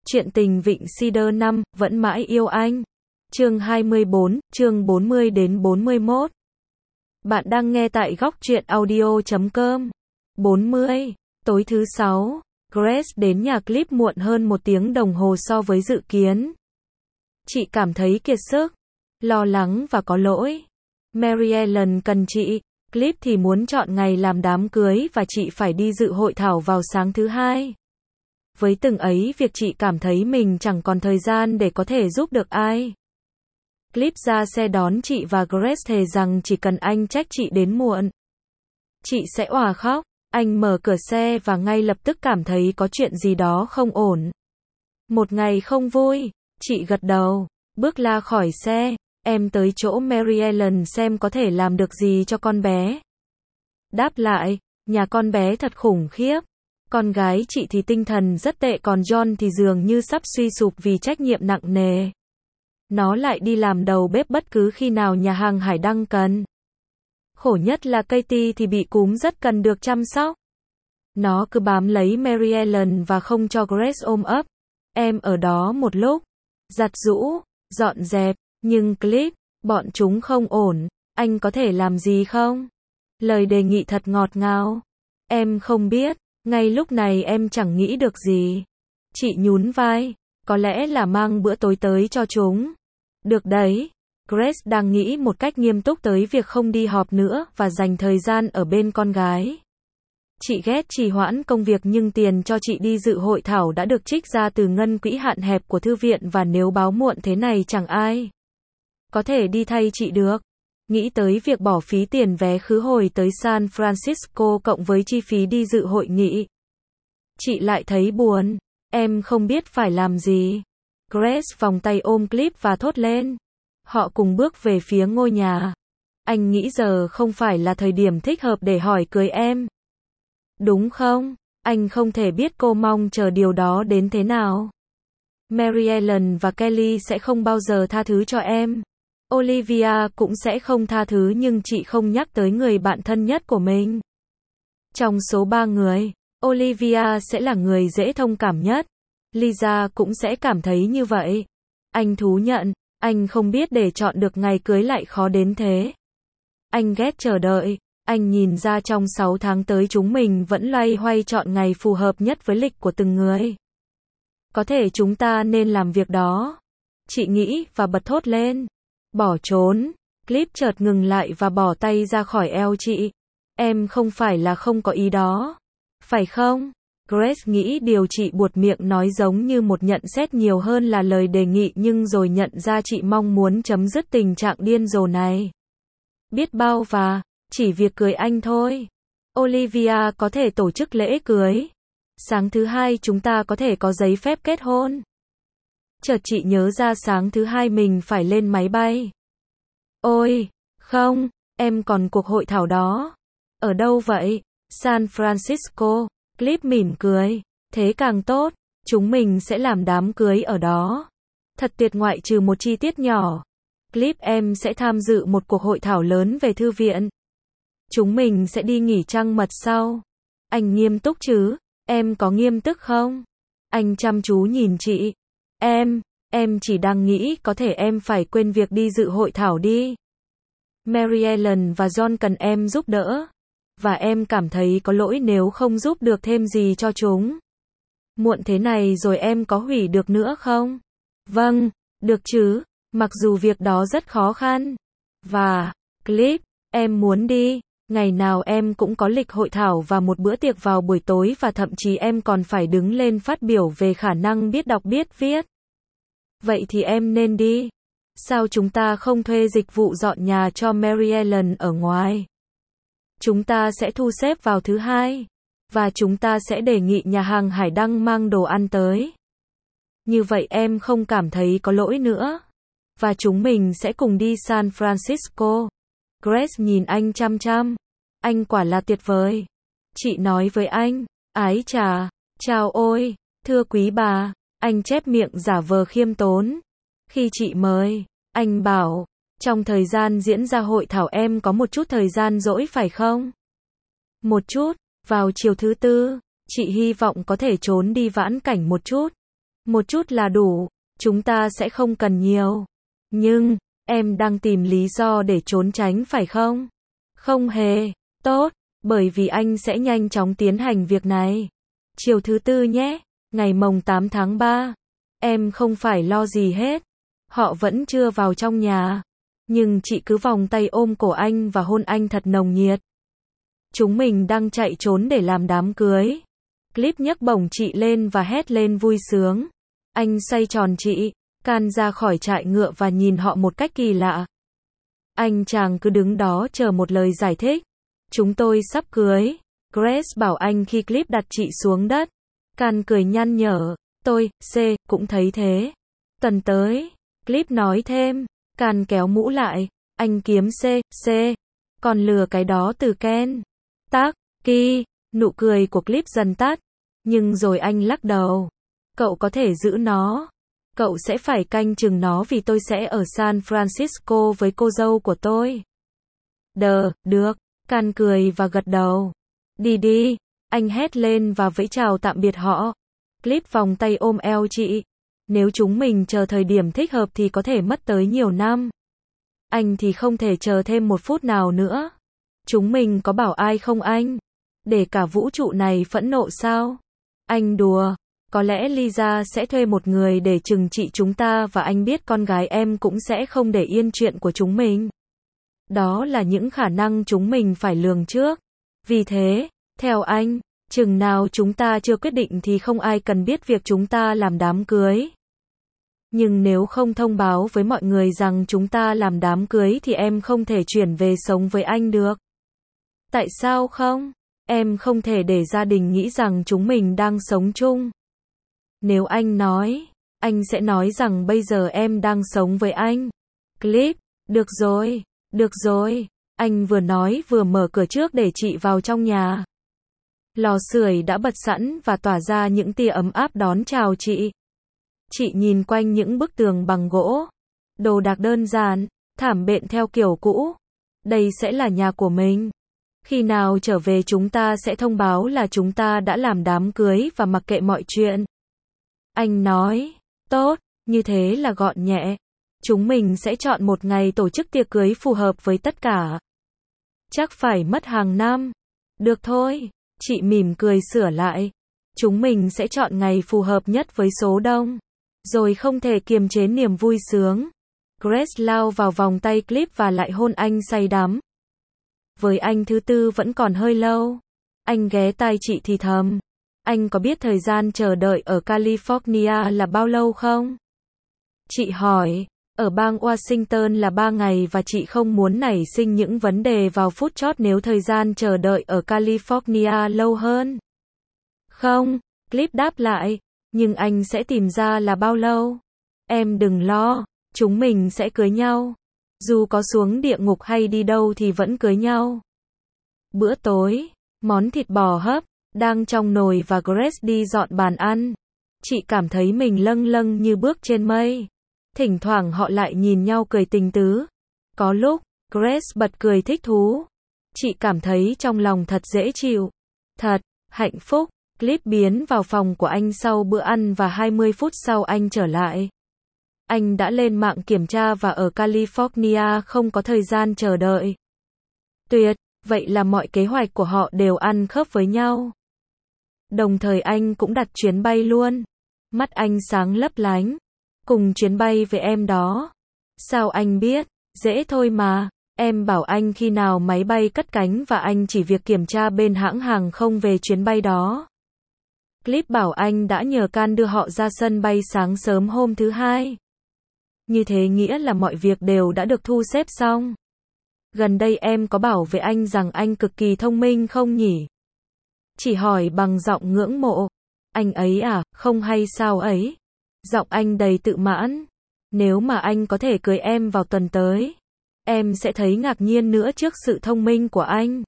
Chuyện tình Vịnh Cedar 5, vẫn mãi yêu anh. Chương 24, chương 40 đến 41. Bạn đang nghe tại góc truyện audio.com. 40. Tối thứ 6, Grace đến nhà Cliff muộn hơn 1 tiếng đồng hồ so với dự kiến. Chị cảm thấy kiệt sức, lo lắng và có lỗi. Mary Ellen cần chị, Cliff thì muốn chọn ngày làm đám cưới và chị phải đi dự hội thảo vào sáng thứ Hai. Với từng ấy việc chị cảm thấy mình chẳng còn thời gian để có thể giúp được ai. Cliff ra xe đón chị và Grace thề rằng chỉ cần anh trách chị đến muộn, chị sẽ òa khóc. Anh mở cửa xe và ngay lập tức cảm thấy có chuyện gì đó không ổn. Một ngày không vui, chị gật đầu, bước ra khỏi xe. Em tới chỗ Mary Ellen xem có thể làm được gì cho con bé. Đáp lại, nhà con bé thật khủng khiếp. Con gái chị thì tinh thần rất tệ, còn John thì dường như sắp suy sụp vì trách nhiệm nặng nề. Nó lại đi làm đầu bếp bất cứ khi nào nhà hàng Hải Đăng cần. Khổ nhất là Katie thì bị cúm rất cần được chăm sóc. Nó cứ bám lấy Mary Ellen và không cho Grace ôm ấp. Em ở đó một lúc, giặt giũ, dọn dẹp, nhưng Cliff, bọn chúng không ổn, anh có thể làm gì không? Lời đề nghị thật ngọt ngào. Em không biết. Ngay lúc này em chẳng nghĩ được gì. Chị nhún vai, có lẽ là mang bữa tối tới cho chúng. Được đấy. Grace đang nghĩ một cách nghiêm túc tới việc không đi họp nữa và dành thời gian ở bên con gái. Chị ghét trì hoãn công việc nhưng tiền cho chị đi dự hội thảo đã được trích ra từ ngân quỹ hạn hẹp của thư viện và nếu báo muộn thế này chẳng ai có thể đi thay chị được. Nghĩ tới việc bỏ phí tiền vé khứ hồi tới San Francisco cộng với chi phí đi dự hội nghị, chị lại thấy buồn. Em không biết phải làm gì. Grace vòng tay ôm Cliff và thốt lên. Họ cùng bước về phía ngôi nhà. Anh nghĩ giờ không phải là thời điểm thích hợp để hỏi cưới em. Đúng không? Anh không thể biết cô mong chờ điều đó đến thế nào. Mary Ellen và Kelly sẽ không bao giờ tha thứ cho em. Olivia cũng sẽ không tha thứ, nhưng chị không nhắc tới người bạn thân nhất của mình. Trong số 3 người, Olivia sẽ là người dễ thông cảm nhất. Lisa cũng sẽ cảm thấy như vậy. Anh thú nhận, anh không biết để chọn được ngày cưới lại khó đến thế. Anh ghét chờ đợi. Anh nhìn ra trong 6 tháng tới chúng mình vẫn loay hoay chọn ngày phù hợp nhất với lịch của từng người. Có thể chúng ta nên làm việc đó. Chị nghĩ và bật thốt lên. Bỏ trốn. Cliff chợt ngừng lại và bỏ tay ra khỏi eo chị. Em không phải là không có ý đó. Phải không? Grace nghĩ điều chị buột miệng nói giống như một nhận xét nhiều hơn là lời đề nghị, nhưng rồi nhận ra chị mong muốn chấm dứt tình trạng điên rồ này. Biết bao và chỉ việc cưới anh thôi. Olivia có thể tổ chức lễ cưới. Sáng thứ Hai chúng ta có thể có giấy phép kết hôn. Chợt chị nhớ ra sáng thứ Hai mình phải lên máy bay. Ôi, không, em còn cuộc hội thảo đó. Ở đâu vậy? San Francisco. Cliff mỉm cười. Thế càng tốt, chúng mình sẽ làm đám cưới ở đó. Thật tuyệt, ngoại trừ một chi tiết nhỏ. Cliff, em sẽ tham dự một cuộc hội thảo lớn về thư viện. Chúng mình sẽ đi nghỉ trăng mật sau. Anh nghiêm túc chứ? Em có nghiêm túc không? Anh chăm chú nhìn chị. Em chỉ đang nghĩ có thể em phải quên việc đi dự hội thảo đi. Mary Ellen và John cần em giúp đỡ. Và em cảm thấy có lỗi nếu không giúp được thêm gì cho chúng. Muộn thế này rồi em có hủy được nữa không? Vâng, được chứ, mặc dù việc đó rất khó khăn. Và, Cliff, em muốn đi. Ngày nào em cũng có lịch hội thảo và một bữa tiệc vào buổi tối và thậm chí em còn phải đứng lên phát biểu về khả năng biết đọc biết viết. Vậy thì em nên đi. Sao chúng ta không thuê dịch vụ dọn nhà cho Mary Ellen ở ngoài? Chúng ta sẽ thu xếp vào thứ Hai. Và chúng ta sẽ đề nghị nhà hàng Hải Đăng mang đồ ăn tới. Như vậy em không cảm thấy có lỗi nữa. Và chúng mình sẽ cùng đi San Francisco. Grace nhìn anh chăm chăm. Anh quả là tuyệt vời. Chị nói với anh. Ái chà. Chào ôi. Thưa quý bà. Anh chép miệng giả vờ khiêm tốn. Khi chị mời, anh bảo, trong thời gian diễn ra hội thảo em có một chút thời gian rỗi phải không? Một chút, vào chiều thứ Tư, chị hy vọng có thể trốn đi vãn cảnh một chút. Một chút là đủ, chúng ta sẽ không cần nhiều. Nhưng, em đang tìm lý do để trốn tránh phải không? Không hề. Tốt, bởi vì anh sẽ nhanh chóng tiến hành việc này. Chiều thứ tư nhé, ngày mồng 8 tháng 3. Em không phải lo gì hết. Họ vẫn chưa vào trong nhà. Nhưng chị cứ vòng tay ôm cổ anh và hôn anh thật nồng nhiệt. Chúng mình đang chạy trốn để làm đám cưới. Clip nhấc bổng chị lên và hét lên vui sướng. Anh xoay tròn chị, can ra khỏi trại ngựa và nhìn họ một cách kỳ lạ. Anh chàng cứ đứng đó chờ một lời giải thích. Chúng tôi sắp cưới. Grace bảo anh khi Clip đặt chị xuống đất. Can cười nhăn nhở. Tôi, cũng thấy thế. Tuần tới. Clip nói thêm. Can kéo mũ lại. Anh kiếm C. Còn lừa cái đó từ Ken. Nụ cười của Clip dần tắt. Nhưng rồi anh lắc đầu. Cậu có thể giữ nó. Cậu sẽ phải canh chừng nó vì tôi sẽ ở San Francisco với cô dâu của tôi. Được. Can cười và gật đầu. Đi. Anh hét lên và vẫy chào tạm biệt họ. Clip vòng tay ôm eo chị. Nếu chúng mình chờ thời điểm thích hợp thì có thể mất tới nhiều năm. Anh thì không thể chờ thêm một phút nào nữa. Chúng mình có bảo ai không anh? Để cả vũ trụ này phẫn nộ sao? Anh đùa. Có lẽ Lisa sẽ thuê một người để trừng trị chúng ta và anh biết con gái em cũng sẽ không để yên chuyện của chúng mình. Đó là những khả năng chúng mình phải lường trước. Vì thế, theo anh, chừng nào chúng ta chưa quyết định thì không ai cần biết việc chúng ta làm đám cưới. Nhưng nếu không thông báo với mọi người rằng chúng ta làm đám cưới thì em không thể chuyển về sống với anh được. Tại sao không? Em không thể để gia đình nghĩ rằng chúng mình đang sống chung. Nếu anh nói, anh sẽ nói rằng bây giờ em đang sống với anh. Clip, được rồi. Anh vừa nói vừa mở cửa trước để chị vào trong nhà. Lò sưởi đã bật sẵn và tỏa ra những tia ấm áp đón chào chị. Chị nhìn quanh những bức tường bằng gỗ. Đồ đạc đơn giản, thảm đệm theo kiểu cũ. Đây sẽ là nhà của mình. Khi nào trở về chúng ta sẽ thông báo là chúng ta đã làm đám cưới và mặc kệ mọi chuyện. Anh nói, tốt, như thế là gọn nhẹ. Chúng mình sẽ chọn một ngày tổ chức tiệc cưới phù hợp với tất cả. Chắc phải mất hàng năm. Được thôi, chị mỉm cười sửa lại. Chúng mình sẽ chọn ngày phù hợp nhất với số đông. Rồi không thể kiềm chế niềm vui sướng. Grace lao vào vòng tay Clip và lại hôn anh say đắm. Với anh thứ tư vẫn còn hơi lâu. Anh ghé tai chị thì thầm. Anh có biết thời gian chờ đợi ở California là bao lâu không? Chị hỏi. Ở bang Washington là 3 ngày và chị không muốn nảy sinh những vấn đề vào phút chót nếu thời gian chờ đợi ở California lâu hơn. Không, Clip đáp lại. Nhưng anh sẽ tìm ra là bao lâu. Em đừng lo, chúng mình sẽ cưới nhau. Dù có xuống địa ngục hay đi đâu thì vẫn cưới nhau. Bữa tối, món thịt bò hấp đang trong nồi và Grace đi dọn bàn ăn. Chị cảm thấy mình lâng lâng như bước trên mây. Thỉnh thoảng họ lại nhìn nhau cười tình tứ. Có lúc, Grace bật cười thích thú. Chị cảm thấy trong lòng thật dễ chịu. Thật, hạnh phúc. Clip biến vào phòng của anh sau bữa ăn và 20 phút sau anh trở lại. Anh đã lên mạng kiểm tra và ở California không có thời gian chờ đợi. Tuyệt, vậy là mọi kế hoạch của họ đều ăn khớp với nhau. Đồng thời anh cũng đặt chuyến bay luôn. Mắt anh sáng lấp lánh. Cùng chuyến bay với em đó. Sao anh biết? Dễ thôi mà. Em bảo anh khi nào máy bay cất cánh và anh chỉ việc kiểm tra bên hãng hàng không về chuyến bay đó. Clip bảo anh đã nhờ Can đưa họ ra sân bay sáng sớm hôm thứ Hai. Như thế nghĩa là mọi việc đều đã được thu xếp xong. Gần đây em có bảo với anh rằng anh cực kỳ thông minh không nhỉ? Chỉ hỏi bằng giọng ngưỡng mộ. Anh ấy à, không hay sao ấy? Giọng anh đầy tự mãn. Nếu mà anh có thể cưới em vào tuần tới, em sẽ thấy ngạc nhiên nữa trước sự thông minh của anh.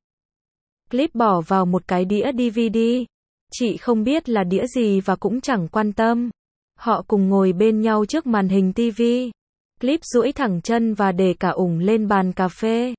Clip bỏ vào một cái đĩa DVD. Chị không biết là đĩa gì và cũng chẳng quan tâm. Họ cùng ngồi bên nhau trước màn hình TV. Clip duỗi thẳng chân và để cả ủng lên bàn cà phê.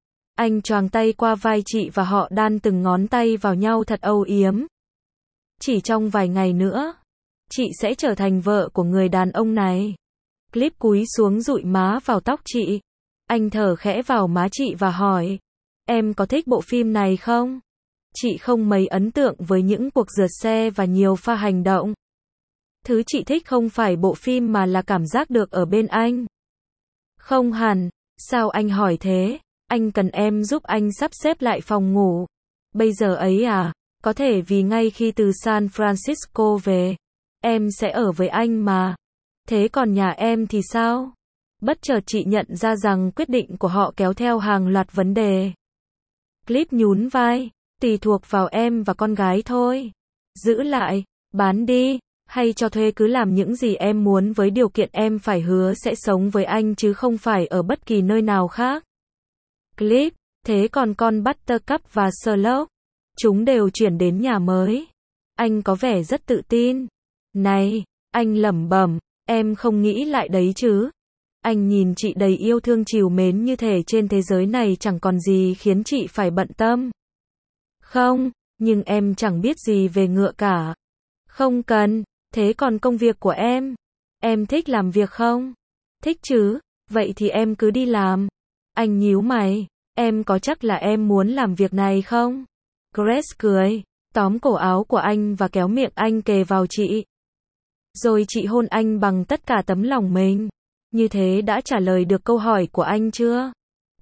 Anh choàng tay qua vai chị và họ đan từng ngón tay vào nhau thật âu yếm. Chỉ trong vài ngày nữa, Chị sẽ trở thành vợ của người đàn ông này. Clip cúi xuống dụi má vào tóc chị. Anh thở khẽ vào má chị và hỏi, em có thích bộ phim này không? Chị không mấy ấn tượng với những cuộc rượt xe và nhiều pha hành động. Thứ chị thích không phải bộ phim mà là cảm giác được ở bên anh. Không hẳn, sao anh hỏi thế? Anh cần em giúp anh sắp xếp lại phòng ngủ. Bây giờ ấy à? Có thể vì ngay khi từ San Francisco về, em sẽ ở với anh mà. Thế còn nhà em thì sao? Bất chợt chị nhận ra rằng quyết định của họ kéo theo hàng loạt vấn đề. Clip nhún vai, tùy thuộc vào em và con gái thôi. Giữ lại, bán đi, hay cho thuê cứ làm những gì em muốn với điều kiện em phải hứa sẽ sống với anh chứ không phải ở bất kỳ nơi nào khác. Clip, thế còn con Buttercup và Slope? Chúng đều chuyển đến nhà mới. Anh có vẻ rất tự tin. Này, anh lẩm bẩm, em không nghĩ lại đấy chứ? Anh nhìn chị đầy yêu thương trìu mến như thể trên thế giới này chẳng còn gì khiến chị phải bận tâm. Không, nhưng em chẳng biết gì về ngựa cả. Không cần, thế còn công việc của em thích làm việc không? Thích chứ, vậy thì em cứ đi làm. Anh nhíu mày, em có chắc là em muốn làm việc này không? Grace cười, tóm cổ áo của anh và kéo miệng anh kề vào chị. Rồi chị hôn anh bằng tất cả tấm lòng mình. Như thế đã trả lời được câu hỏi của anh chưa?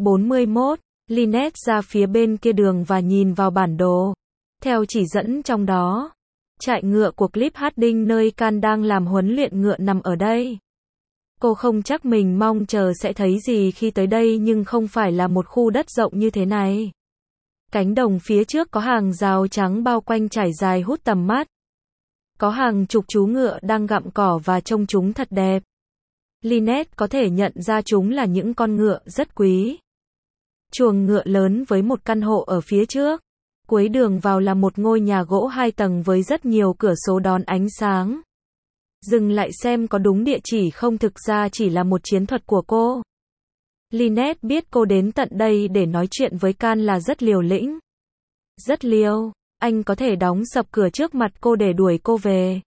41. Lynette ra phía bên kia đường và nhìn vào bản đồ. Theo chỉ dẫn trong đó, trại ngựa của Cliff Harding nơi Can đang làm huấn luyện ngựa nằm ở đây. Cô không chắc mình mong chờ sẽ thấy gì khi tới đây nhưng không phải là một khu đất rộng như thế này. Cánh đồng phía trước có hàng rào trắng bao quanh trải dài hút tầm mắt. Có hàng chục chú ngựa đang gặm cỏ và trông chúng thật đẹp. Lynette có thể nhận ra chúng là những con ngựa rất quý. Chuồng ngựa lớn với một căn hộ ở phía trước. Cuối đường vào là một ngôi nhà gỗ 2 tầng với rất nhiều cửa sổ đón ánh sáng. Dừng lại xem có đúng địa chỉ không, thực ra chỉ là một chiến thuật của cô. Lynette biết cô đến tận đây để nói chuyện với Can là rất liều lĩnh. Rất liều, anh có thể đóng sập cửa trước mặt cô để đuổi cô về.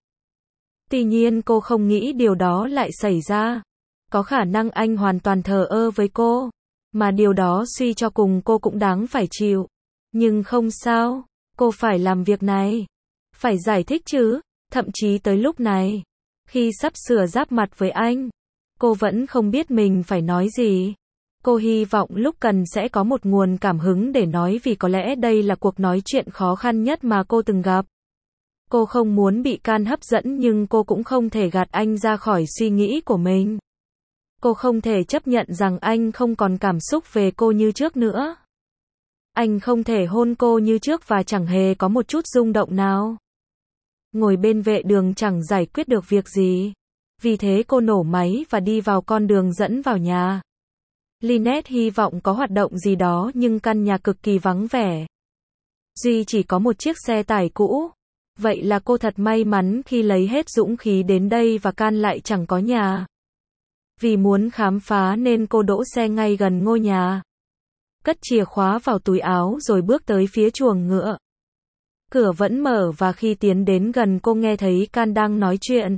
Tuy nhiên cô không nghĩ điều đó lại xảy ra. Có khả năng anh hoàn toàn thờ ơ với cô. Mà điều đó suy cho cùng cô cũng đáng phải chịu. Nhưng không sao, cô phải làm việc này. Phải giải thích chứ, thậm chí tới lúc này. Khi sắp sửa giáp mặt với anh, cô vẫn không biết mình phải nói gì. Cô hy vọng lúc cần sẽ có một nguồn cảm hứng để nói vì có lẽ đây là cuộc nói chuyện khó khăn nhất mà cô từng gặp. Cô không muốn bị Can hấp dẫn nhưng cô cũng không thể gạt anh ra khỏi suy nghĩ của mình. Cô không thể chấp nhận rằng anh không còn cảm xúc về cô như trước nữa. Anh không thể hôn cô như trước và chẳng hề có một chút rung động nào. Ngồi bên vệ đường chẳng giải quyết được việc gì. Vì thế cô nổ máy và đi vào con đường dẫn vào nhà. Lynette hy vọng có hoạt động gì đó nhưng căn nhà cực kỳ vắng vẻ. Duy chỉ có một chiếc xe tải cũ. Vậy là cô thật may mắn khi lấy hết dũng khí đến đây và Can lại chẳng có nhà. Vì muốn khám phá nên cô đỗ xe ngay gần ngôi nhà. Cất chìa khóa vào túi áo rồi bước tới phía chuồng ngựa. Cửa vẫn mở và khi tiến đến gần cô nghe thấy Can đang nói chuyện.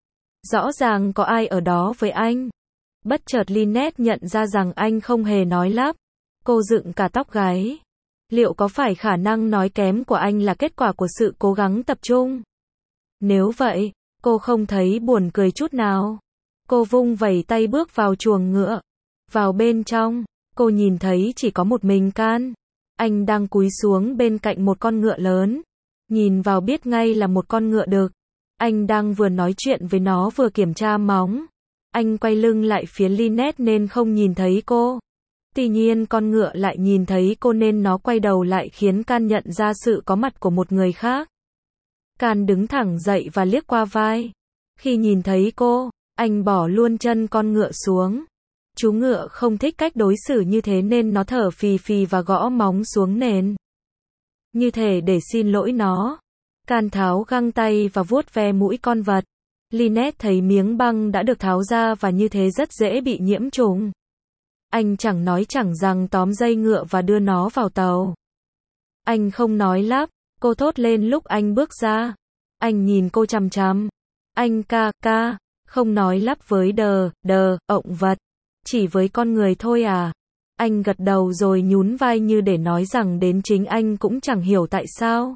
Rõ ràng có ai ở đó với anh. Bất chợt Lynette nhận ra rằng anh không hề nói lắp. Cô dựng cả tóc gáy. Liệu có phải khả năng nói kém của anh là kết quả của sự cố gắng tập trung? Nếu vậy, cô không thấy buồn cười chút nào. Cô vung vẩy tay bước vào chuồng ngựa. Vào bên trong, cô nhìn thấy chỉ có một mình Can. Anh đang cúi xuống bên cạnh một con ngựa lớn. Nhìn vào biết ngay là một con ngựa đực. Anh đang vừa nói chuyện với nó vừa kiểm tra móng. Anh quay lưng lại phía Lynette nên không nhìn thấy cô. Tuy nhiên con ngựa lại nhìn thấy cô nên nó quay đầu lại khiến Can nhận ra sự có mặt của một người khác. Can đứng thẳng dậy và liếc qua vai. Khi nhìn thấy cô, anh bỏ luôn chân con ngựa xuống. Chú ngựa không thích cách đối xử như thế nên nó thở phì phì và gõ móng xuống nền. Như thể để xin lỗi nó. Can tháo găng tay và vuốt ve mũi con vật. Lynette thấy miếng băng đã được tháo ra và như thế rất dễ bị nhiễm trùng. Anh chẳng nói chẳng rằng tóm dây ngựa và đưa nó vào tàu. Anh không nói lắp, cô thốt lên lúc anh bước ra. Anh nhìn cô chằm chằm. Anh ca, không nói lắp với ộng vật, chỉ với con người thôi à? Anh gật đầu rồi nhún vai như để nói rằng đến chính anh cũng chẳng hiểu tại sao.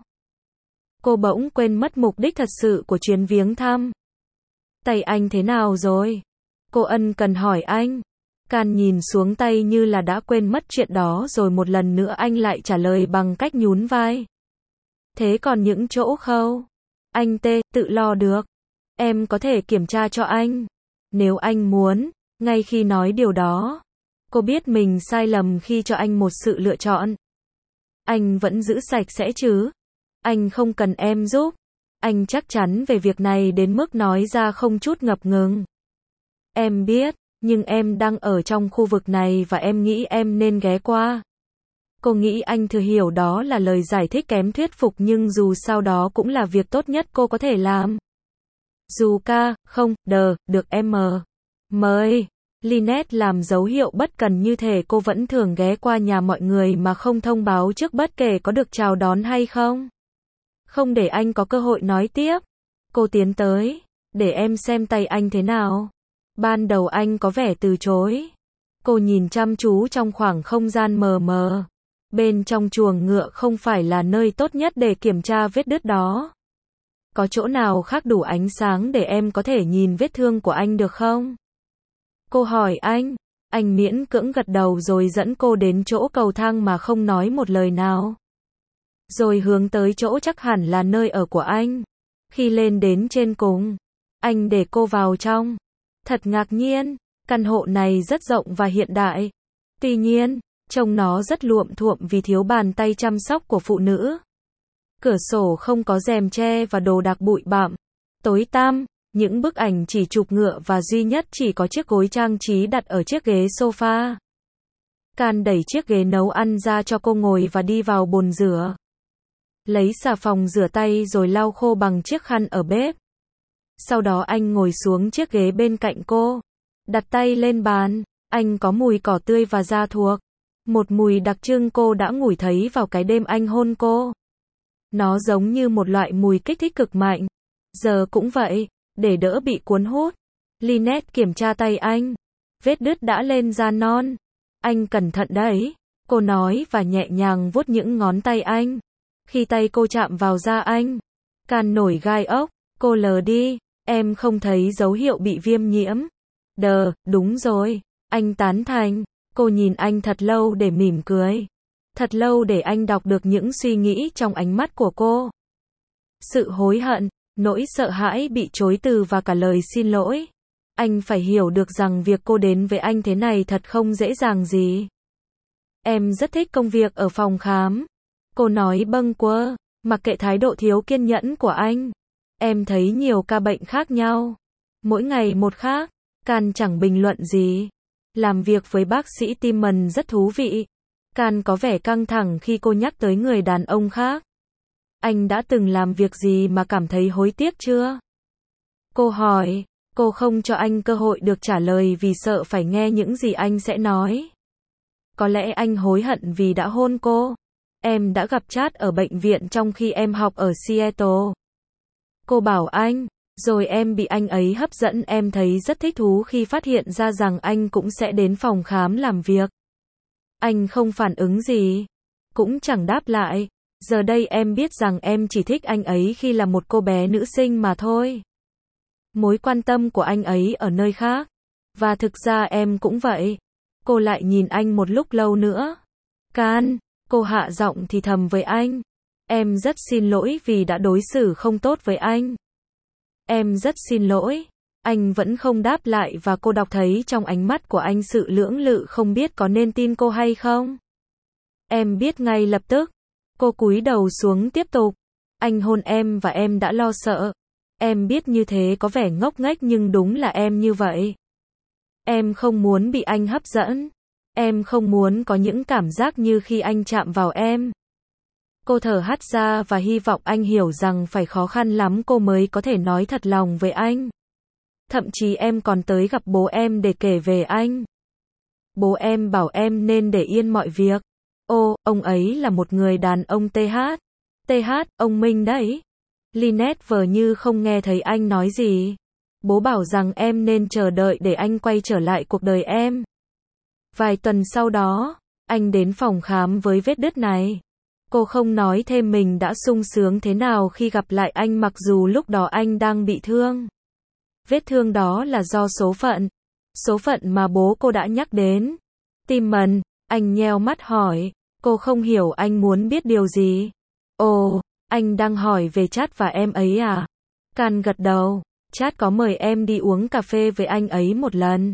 Cô bỗng quên mất mục đích thật sự của chuyến viếng thăm. Tay anh thế nào rồi? Cô ân cần hỏi anh. Can nhìn xuống tay như là đã quên mất chuyện đó rồi một lần nữa anh lại trả lời bằng cách nhún vai. Thế còn những chỗ khâu? Anh tự lo được. Em có thể kiểm tra cho anh. Nếu anh muốn. Ngay khi nói điều đó, cô biết mình sai lầm khi cho anh một sự lựa chọn. Anh vẫn giữ sạch sẽ chứ? Anh không cần em giúp. Anh chắc chắn về việc này đến mức nói ra không chút ngập ngừng. Em biết, nhưng em đang ở trong khu vực này và em nghĩ em nên ghé qua. Cô nghĩ anh thừa hiểu đó là lời giải thích kém thuyết phục nhưng dù sao đó cũng là việc tốt nhất cô có thể làm. Dù không, được em mời. Lynette làm dấu hiệu bất cần như thể cô vẫn thường ghé qua nhà mọi người mà không thông báo trước bất kể có được chào đón hay không. Không để anh có cơ hội nói tiếp. Cô tiến tới. Để em xem tay anh thế nào. Ban đầu anh có vẻ từ chối. Cô nhìn chăm chú trong khoảng không gian mờ mờ. Bên trong chuồng ngựa không phải là nơi tốt nhất để kiểm tra vết đứt đó. Có chỗ nào khác đủ ánh sáng để em có thể nhìn vết thương của anh được không? Cô hỏi anh. Anh miễn cưỡng gật đầu rồi dẫn cô đến chỗ cầu thang mà không nói một lời nào. Rồi hướng tới chỗ chắc hẳn là nơi ở của anh. Khi lên đến trên cùng, anh để cô vào trong. Thật ngạc nhiên, căn hộ này rất rộng và hiện đại. Tuy nhiên, trông nó rất luộm thuộm vì thiếu bàn tay chăm sóc của phụ nữ. Cửa sổ không có rèm che và đồ đạc bụi bặm. Tối tăm, những bức ảnh chỉ chụp ngựa và duy nhất chỉ có chiếc gối trang trí đặt ở chiếc ghế sofa. Can đẩy chiếc ghế nấu ăn ra cho cô ngồi và đi vào bồn rửa. Lấy xà phòng rửa tay rồi lau khô bằng chiếc khăn ở bếp. Sau đó anh ngồi xuống chiếc ghế bên cạnh cô. Đặt tay lên bàn. Anh có mùi cỏ tươi và da thuộc. Một mùi đặc trưng cô đã ngửi thấy vào cái đêm anh hôn cô. Nó giống như một loại mùi kích thích cực mạnh. Giờ cũng vậy. Để đỡ bị cuốn hút. Lynette kiểm tra tay anh. Vết đứt đã lên da non. Anh cẩn thận đấy. Cô nói và nhẹ nhàng vuốt những ngón tay anh. Khi tay cô chạm vào da anh. Can nổi gai ốc. Cô lờ đi. Em không thấy dấu hiệu bị viêm nhiễm. Đúng rồi. Anh tán thành. Cô nhìn anh thật lâu để mỉm cười. Thật lâu để anh đọc được những suy nghĩ trong ánh mắt của cô. Sự hối hận, nỗi sợ hãi bị chối từ và cả lời xin lỗi. Anh phải hiểu được rằng việc cô đến với anh thế này thật không dễ dàng gì. Em rất thích công việc ở phòng khám. Cô nói bâng quơ, mặc kệ thái độ thiếu kiên nhẫn của anh. Em thấy nhiều ca bệnh khác nhau. Mỗi ngày một khác. Can chẳng bình luận gì. Làm việc với bác sĩ Timon rất thú vị. Can có vẻ căng thẳng khi cô nhắc tới người đàn ông khác. Anh đã từng làm việc gì mà cảm thấy hối tiếc chưa? Cô hỏi. Cô không cho anh cơ hội được trả lời vì sợ phải nghe những gì anh sẽ nói. Có lẽ anh hối hận vì đã hôn cô. Em đã gặp Chad ở bệnh viện trong khi em học ở Seattle. Cô bảo anh. Rồi em bị anh ấy hấp dẫn, em thấy rất thích thú khi phát hiện ra rằng anh cũng sẽ đến phòng khám làm việc. Anh không phản ứng gì. Cũng chẳng đáp lại. Giờ đây em biết rằng em chỉ thích anh ấy khi là một cô bé nữ sinh mà thôi. Mối quan tâm của anh ấy ở nơi khác. Và thực ra em cũng vậy. Cô lại nhìn anh một lúc lâu nữa. Can, cô hạ giọng thì thầm với anh. Em rất xin lỗi vì đã đối xử không tốt với anh. Em rất xin lỗi. Anh vẫn không đáp lại và cô đọc thấy trong ánh mắt của anh sự lưỡng lự không biết có nên tin cô hay không. Em biết ngay lập tức. Cô cúi đầu xuống tiếp tục. Anh hôn em và em đã lo sợ. Em biết như thế có vẻ ngốc nghếch nhưng đúng là em như vậy. Em không muốn bị anh hấp dẫn. Em không muốn có những cảm giác như khi anh chạm vào em. Cô thở hắt ra và hy vọng anh hiểu rằng phải khó khăn lắm cô mới có thể nói thật lòng với anh. Thậm chí em còn tới gặp bố em để kể về anh. Bố em bảo em nên để yên mọi việc. Ô, ông ấy là một người đàn ông TH. TH, ông Minh đấy. Lynette vờ như không nghe thấy anh nói gì. Bố bảo rằng em nên chờ đợi để anh quay trở lại cuộc đời em. Vài tuần sau đó, anh đến phòng khám với vết đứt này. Cô không nói thêm mình đã sung sướng thế nào khi gặp lại anh mặc dù lúc đó anh đang bị thương. Vết thương đó là do số phận. Số phận mà bố cô đã nhắc đến. Timon, anh nheo mắt hỏi. Cô không hiểu anh muốn biết điều gì. Ồ, anh đang hỏi về Chad và em ấy à? Can gật đầu. Chad có mời em đi uống cà phê với anh ấy một lần.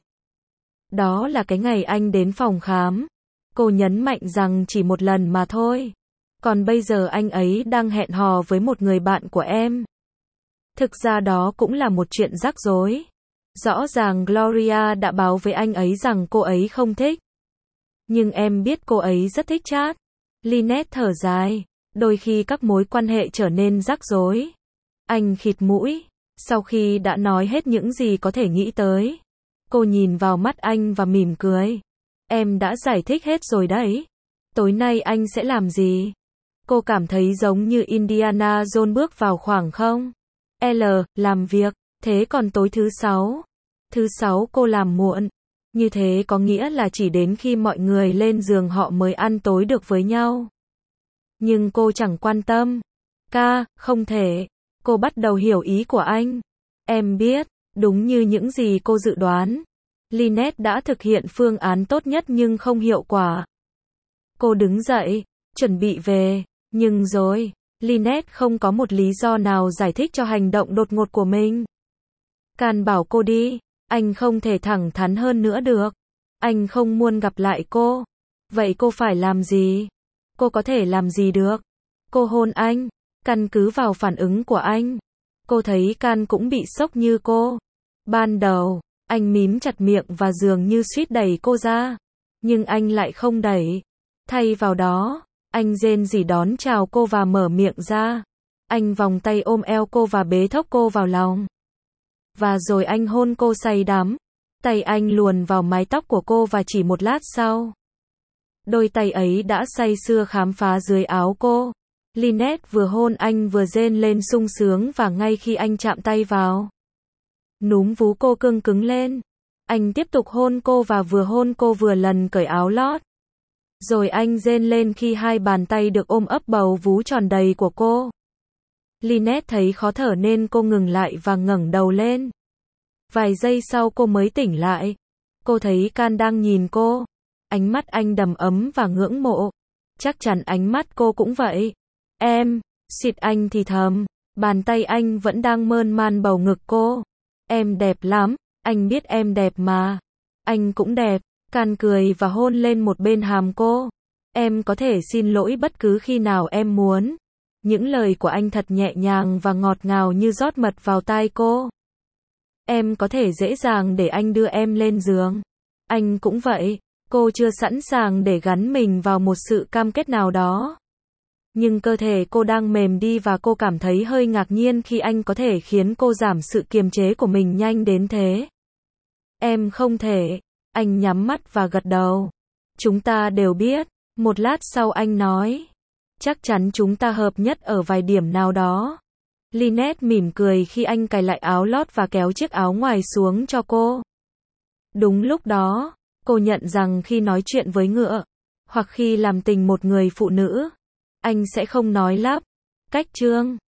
Đó là cái ngày anh đến phòng khám. Cô nhấn mạnh rằng chỉ một lần mà thôi. Còn bây giờ anh ấy đang hẹn hò với một người bạn của em. Thực ra đó cũng là một chuyện rắc rối. Rõ ràng Gloria đã báo với anh ấy rằng cô ấy không thích. Nhưng em biết cô ấy rất thích Chad. Lynette thở dài. Đôi khi các mối quan hệ trở nên rắc rối. Anh khịt mũi. Sau khi đã nói hết những gì có thể nghĩ tới. Cô nhìn vào mắt anh và mỉm cười. Em đã giải thích hết rồi đấy. Tối nay anh sẽ làm gì? Cô cảm thấy giống như Indiana Jones bước vào khoảng không. L. Làm việc. Thế còn tối thứ sáu? Thứ sáu cô làm muộn. Như thế có nghĩa là chỉ đến khi mọi người lên giường họ mới ăn tối được với nhau. Nhưng cô chẳng quan tâm. Không thể. Cô bắt đầu hiểu ý của anh. Em biết, đúng như những gì cô dự đoán. Lynette đã thực hiện phương án tốt nhất nhưng không hiệu quả. Cô đứng dậy, chuẩn bị về. Nhưng rồi, Lynette không có một lý do nào giải thích cho hành động đột ngột của mình. Can bảo cô đi, anh không thể thẳng thắn hơn nữa được. Anh không muốn gặp lại cô. Vậy cô phải làm gì? Cô có thể làm gì được? Cô hôn anh, căn cứ vào phản ứng của anh. Cô thấy Can cũng bị sốc như cô. Ban đầu, anh mím chặt miệng và dường như suýt đẩy cô ra. Nhưng anh lại không đẩy. Thay vào đó, anh rên rỉ đón chào cô và mở miệng ra. Anh vòng tay ôm eo cô và bế thốc cô vào lòng. Và rồi anh hôn cô say đắm. Tay anh luồn vào mái tóc của cô và chỉ một lát sau. Đôi tay ấy đã say sưa khám phá dưới áo cô. Lynette vừa hôn anh vừa rên lên sung sướng và ngay khi anh chạm tay vào. Núm vú cô cương cứng lên. Anh tiếp tục hôn cô và vừa hôn cô vừa lần cởi áo lót. Rồi anh rên lên khi hai bàn tay được ôm ấp bầu vú tròn đầy của cô. Lynette thấy khó thở nên cô ngừng lại và ngẩng đầu lên. Vài giây sau cô mới tỉnh lại. Cô thấy Can đang nhìn cô. Ánh mắt anh đầm ấm và ngưỡng mộ. Chắc chắn ánh mắt cô cũng vậy. Em, xịt anh thì thầm. Bàn tay anh vẫn đang mơn man bầu ngực cô. Em đẹp lắm, anh biết em đẹp mà. Anh cũng đẹp. Can cười và hôn lên một bên hàm cô. Em có thể xin lỗi bất cứ khi nào em muốn. Những lời của anh thật nhẹ nhàng và ngọt ngào như rót mật vào tai cô. Em có thể dễ dàng để anh đưa em lên giường. Anh cũng vậy. Cô chưa sẵn sàng để gắn mình vào một sự cam kết nào đó. Nhưng cơ thể cô đang mềm đi và cô cảm thấy hơi ngạc nhiên khi anh có thể khiến cô giảm sự kiềm chế của mình nhanh đến thế. Em không thể. Anh nhắm mắt và gật đầu. Chúng ta đều biết. Một lát sau anh nói. Chắc chắn chúng ta hợp nhất ở vài điểm nào đó. Lynette mỉm cười khi anh cài lại áo lót và kéo chiếc áo ngoài xuống cho cô. Đúng lúc đó, cô nhận rằng khi nói chuyện với ngựa, hoặc khi làm tình một người phụ nữ, anh sẽ không nói lắp. Cách chương